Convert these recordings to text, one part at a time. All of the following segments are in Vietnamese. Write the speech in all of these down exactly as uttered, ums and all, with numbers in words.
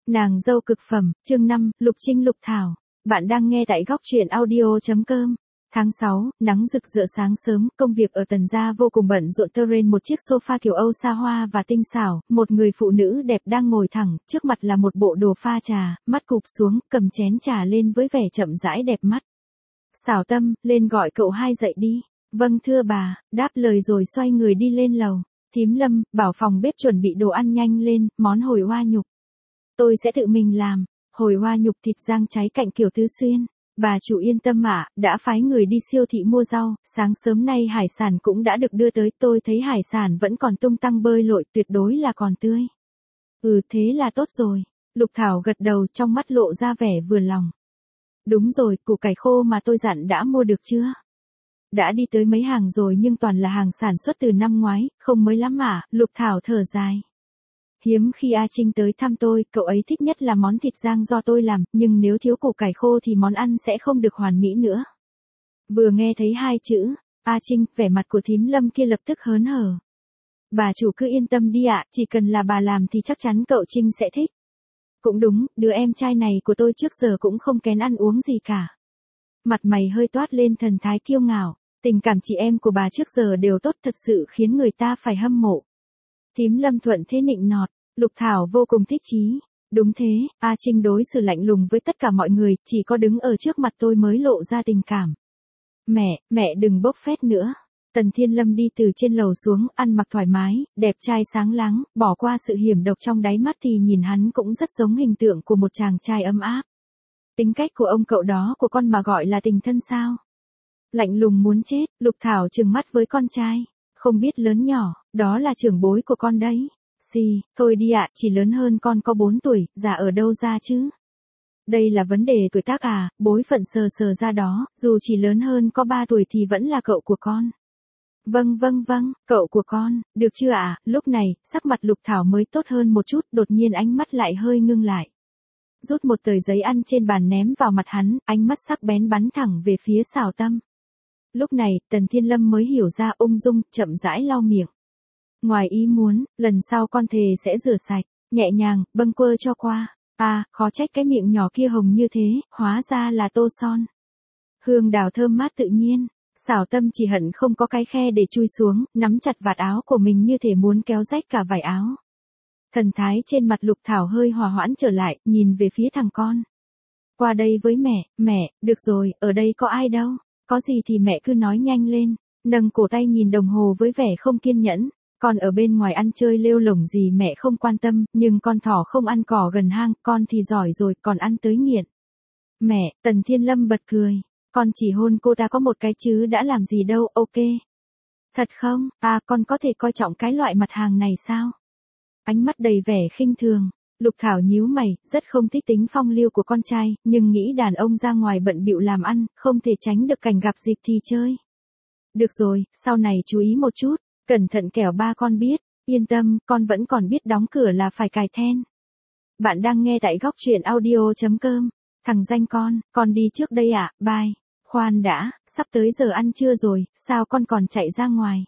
Nàng dâu cực phẩm, chương năm, Lục Trinh Lục Thảo. Bạn đang nghe tại góc truyện audio.com. Tháng sáu, nắng rực rỡ sáng sớm, công việc ở Tần gia vô cùng bận rộn. Terrain một chiếc sofa kiểu Âu xa hoa và tinh xảo, một người phụ nữ đẹp đang ngồi thẳng, trước mặt là một bộ đồ pha trà, mắt cụp xuống, cầm chén trà lên với vẻ chậm rãi đẹp mắt. Xảo Tâm, lên gọi cậu hai dậy đi. Vâng thưa bà, đáp lời rồi xoay người đi lên lầu. Thím Lâm, bảo phòng bếp chuẩn bị đồ ăn nhanh lên, món hồi hoa nhục. Tôi sẽ tự mình làm, hồi hoa nhục thịt rang cháy cạnh kiểu tứ xuyên. Bà chủ yên tâm ạ, à, đã phái người đi siêu thị mua rau, sáng sớm nay hải sản cũng đã được đưa tới, tôi thấy hải sản vẫn còn tung tăng bơi lội, tuyệt đối là còn tươi. Ừ thế là tốt rồi, Lục Thảo gật đầu, trong mắt lộ ra vẻ vừa lòng. Đúng rồi, củ cải khô mà tôi dặn đã mua được chưa? Đã đi tới mấy hàng rồi nhưng toàn là hàng sản xuất từ năm ngoái, không mới lắm ạ, Lục Thảo thở dài. Hiếm khi A Trinh tới thăm tôi, cậu ấy thích nhất là món thịt rang do tôi làm, nhưng nếu thiếu củ cải khô thì món ăn sẽ không được hoàn mỹ nữa. Vừa nghe thấy hai chữ, A Trinh, vẻ mặt của thím Lâm kia lập tức hớn hở. Bà chủ cứ yên tâm đi ạ, chỉ cần là bà làm thì chắc chắn cậu Trinh sẽ thích. Cũng đúng, đứa em trai này của tôi trước giờ cũng không kén ăn uống gì cả. Mặt mày hơi toát lên thần thái kiêu ngạo, tình cảm chị em của bà trước giờ đều tốt, thật sự khiến người ta phải hâm mộ. Thím Lâm thuận thế nịnh nọt, Lục Thảo vô cùng thích chí. Đúng thế, A Trinh đối xử lạnh lùng với tất cả mọi người, chỉ có đứng ở trước mặt tôi mới lộ ra tình cảm. Mẹ, mẹ đừng bốc phét nữa. Tần Thiên Lâm đi từ trên lầu xuống, ăn mặc thoải mái, đẹp trai sáng láng, bỏ qua sự hiểm độc trong đáy mắt thì nhìn hắn cũng rất giống hình tượng của một chàng trai ấm áp. Tính cách của ông cậu đó của con mà gọi là tình thân sao? Lạnh lùng muốn chết, Lục Thảo trừng mắt với con trai. Không biết lớn nhỏ, đó là trưởng bối của con đấy. Xì, thôi đi ạ, chỉ lớn hơn con có bốn tuổi, già ở đâu ra chứ? Đây là vấn đề tuổi tác à, bối phận sờ sờ ra đó, dù chỉ lớn hơn có ba tuổi thì vẫn là cậu của con. Vâng vâng vâng, cậu của con, được chưa ạ? À? Lúc này, sắc mặt Lục Thảo mới tốt hơn một chút, đột nhiên ánh mắt lại hơi ngưng lại. Rút một tờ giấy ăn trên bàn ném vào mặt hắn, ánh mắt sắc bén bắn thẳng về phía Xảo Tâm. Lúc này, Tần Thiên Lâm mới hiểu ra, ung dung, chậm rãi lau miệng. Ngoài ý muốn, lần sau con thề sẽ rửa sạch, nhẹ nhàng, bâng quơ cho qua. À, khó trách cái miệng nhỏ kia hồng như thế, hóa ra là tô son. Hương đào thơm mát tự nhiên, Xảo Tâm chỉ hận không có cái khe để chui xuống, nắm chặt vạt áo của mình như thể muốn kéo rách cả vải áo. Thần thái trên mặt Lục Thảo hơi hòa hoãn trở lại, nhìn về phía thằng con. Qua đây với mẹ, mẹ, được rồi, ở đây có ai đâu. Có gì thì mẹ cứ nói nhanh lên, nâng cổ tay nhìn đồng hồ với vẻ không kiên nhẫn. Con ở bên ngoài ăn chơi lêu lổng gì mẹ không quan tâm, nhưng con thỏ không ăn cỏ gần hang, con thì giỏi rồi, còn ăn tới nghiện. Mẹ, Tần Thiên Lâm bật cười, con chỉ hôn cô ta có một cái chứ đã làm gì đâu, ok. Thật không, à con có thể coi trọng cái loại mặt hàng này sao? Ánh mắt đầy vẻ khinh thường. Lục Thảo nhíu mày, rất không thích tính phong lưu của con trai, nhưng nghĩ đàn ông ra ngoài bận bịu làm ăn, không thể tránh được cảnh gặp dịp thì chơi. Được rồi, sau này chú ý một chút, cẩn thận kẻo ba con biết, yên tâm, con vẫn còn biết đóng cửa là phải cài then. Bạn đang nghe tại góc truyện audio.com, thằng danh con, con đi trước đây ạ, à? Bye. Khoan đã, sắp tới giờ ăn trưa rồi, sao con còn chạy ra ngoài?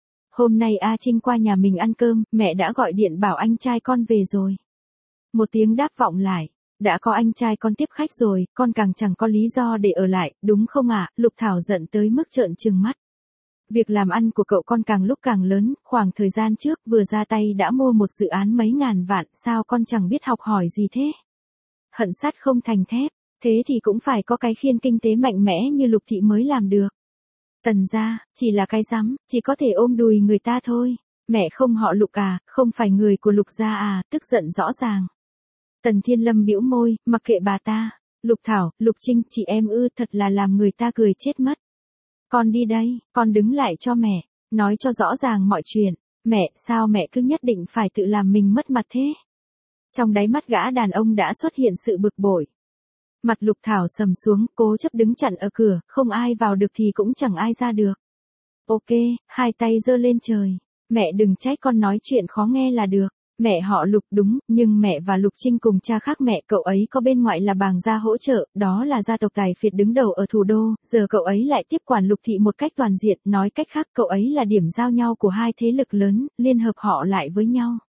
Hôm nay A Trinh qua nhà mình ăn cơm, mẹ đã gọi điện bảo anh trai con về rồi. Một tiếng đáp vọng lại, đã có anh trai con tiếp khách rồi, con càng chẳng có lý do để ở lại, đúng không ạ? À? Lục Thảo giận tới mức trợn trừng mắt. Việc làm ăn của cậu con càng lúc càng lớn, khoảng thời gian trước vừa ra tay đã mua một dự án mấy ngàn vạn, sao con chẳng biết học hỏi gì thế? Hận sắt không thành thép, thế thì cũng phải có cái khiên kinh tế mạnh mẽ như Lục thị mới làm được. Tần gia, chỉ là cái rắm, chỉ có thể ôm đùi người ta thôi. Mẹ không họ Lục à, không phải người của Lục gia à, tức giận rõ ràng. Tần Thiên Lâm bĩu môi, mặc kệ bà ta. Lục Thảo, Lục Trinh, chị em ư, thật là làm người ta cười chết mất. Con đi đây, con đứng lại cho mẹ, nói cho rõ ràng mọi chuyện. Mẹ, sao mẹ cứ nhất định phải tự làm mình mất mặt thế? Trong đáy mắt gã đàn ông đã xuất hiện sự bực bội. Mặt Lục Thảo sầm xuống, cố chấp đứng chặn ở cửa, không ai vào được thì cũng chẳng ai ra được. Ok, hai tay giơ lên trời. Mẹ đừng trách con nói chuyện khó nghe là được. Mẹ họ Lục đúng, nhưng mẹ và Lục Trinh cùng cha khác mẹ, cậu ấy có bên ngoại là bàng gia hỗ trợ, đó là gia tộc tài phiệt đứng đầu ở thủ đô, giờ cậu ấy lại tiếp quản Lục thị một cách toàn diện, nói cách khác cậu ấy là điểm giao nhau của hai thế lực lớn, liên hợp họ lại với nhau.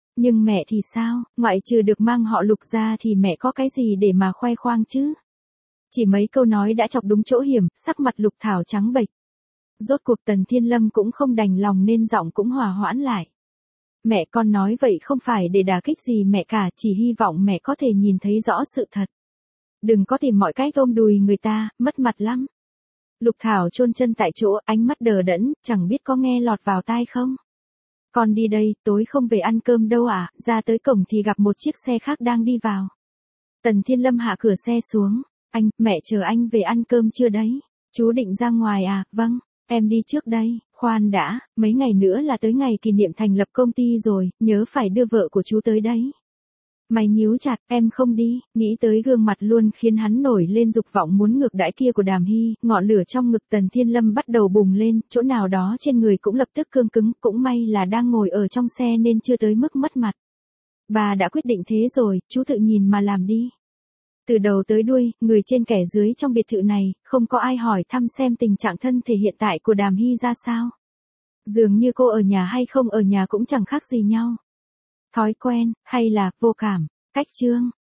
Nhưng mẹ thì sao, ngoại trừ được mang họ Lục ra thì mẹ có cái gì để mà khoe khoang chứ? Chỉ mấy câu nói đã chọc đúng chỗ hiểm, sắc mặt Lục Thảo trắng bệch. Rốt cuộc Tần Thiên Lâm cũng không đành lòng nên giọng cũng hòa hoãn lại. Mẹ con nói vậy không phải để đả kích gì mẹ cả, chỉ hy vọng mẹ có thể nhìn thấy rõ sự thật. Đừng có tìm mọi cách ôm đùi người ta, mất mặt lắm. Lục Thảo chôn chân tại chỗ, ánh mắt đờ đẫn, chẳng biết có nghe lọt vào tai không. Con đi đây, tối không về ăn cơm đâu à, ra tới cổng thì gặp một chiếc xe khác đang đi vào. Tần Thiên Lâm hạ cửa xe xuống, anh, mẹ chờ anh về ăn cơm chưa đấy? Chú định ra ngoài à, vâng, em đi trước đây, khoan đã, mấy ngày nữa là tới ngày kỷ niệm thành lập công ty rồi, nhớ phải đưa vợ của chú tới đấy. Mày nhíu chặt, em không đi, nghĩ tới gương mặt luôn khiến hắn nổi lên dục vọng muốn ngược đãi kia của Đàm Hy, ngọn lửa trong ngực Tần Thiên Lâm bắt đầu bùng lên, chỗ nào đó trên người cũng lập tức cương cứng, cũng may là đang ngồi ở trong xe nên chưa tới mức mất mặt. Bà đã quyết định thế rồi, chú tự nhìn mà làm đi. Từ đầu tới đuôi, người trên kẻ dưới trong biệt thự này, không có ai hỏi thăm xem tình trạng thân thể hiện tại của Đàm Hy ra sao. Dường như cô ở nhà hay không ở nhà cũng chẳng khác gì nhau. Thói quen, hay là vô cảm, cách chương.